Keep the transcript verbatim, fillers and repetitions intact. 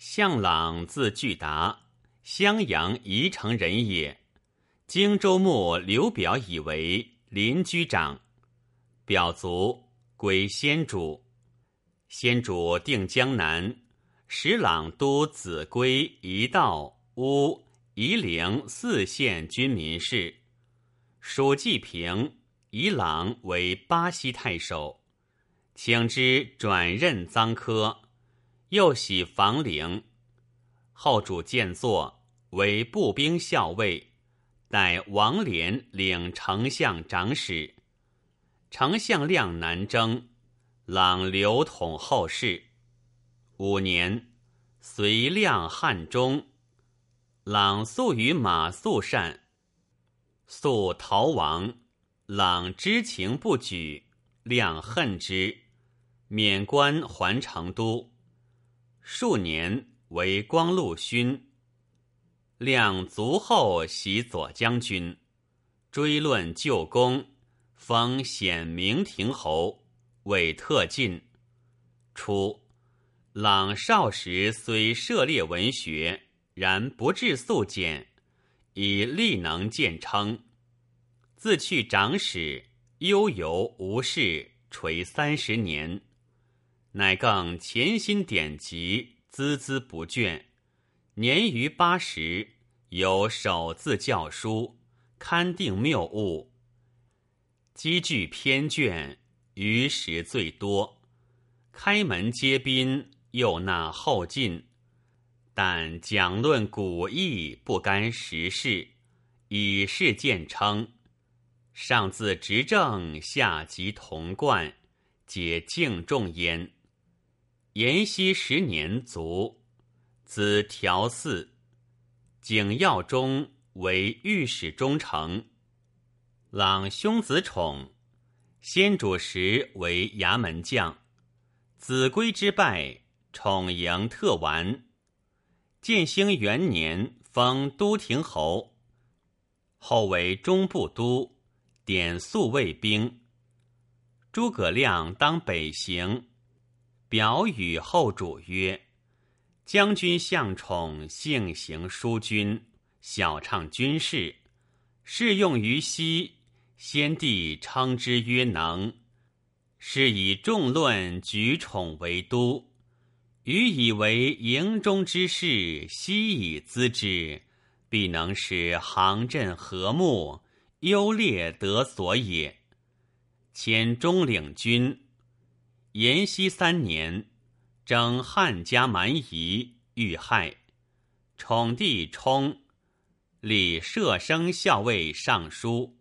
向朗字巨达，襄阳宜城人也。荆州牧刘表以为邻居长。表卒，归先主。先主定江南，使朗督秭归、夷道、乌、夷陵四县军民事。属济平，以朗为巴西太守，请之转任臧科，又徙房陵。后主见作，为步兵校尉，代王连领丞相长史。丞相亮南征，朗留统后事。五年，随亮汉中，朗素与马谡善，素逃亡，朗知情不举，亮恨之，免官还成都。数年，为光禄勋。亮卒后袭左将军，追论旧功，封显明亭侯，为特进。初，朗少时虽涉猎文学，然不至素简，以力能见称。自去长史，悠游无事，垂三十年，乃更潜心典籍，孜孜不倦。年逾八十，有首字教书，勘定谬误，积聚篇卷，余时最多。开门接宾，又纳后进，但讲论古义，不干时事，以事见称。上自执政，下及童贯，皆敬重焉。延熙十年卒，子调嗣。景耀中为御史中丞。朗兄子宠，先主时为衙门将。子规之败，宠迎特完。建兴元年，封都亭侯，后为中部都，典宿卫兵。诸葛亮当北行，表与后主曰：将军向宠性行淑君，晓畅军事，适用于西，先帝称之曰能。是以众论举宠为都，予以为营中之事，悉以资之，必能使行阵和睦，优劣得所也。迁中领军。延熙三年，征汉家蛮夷，遇害。宠帝冲，立摄生校尉尚书。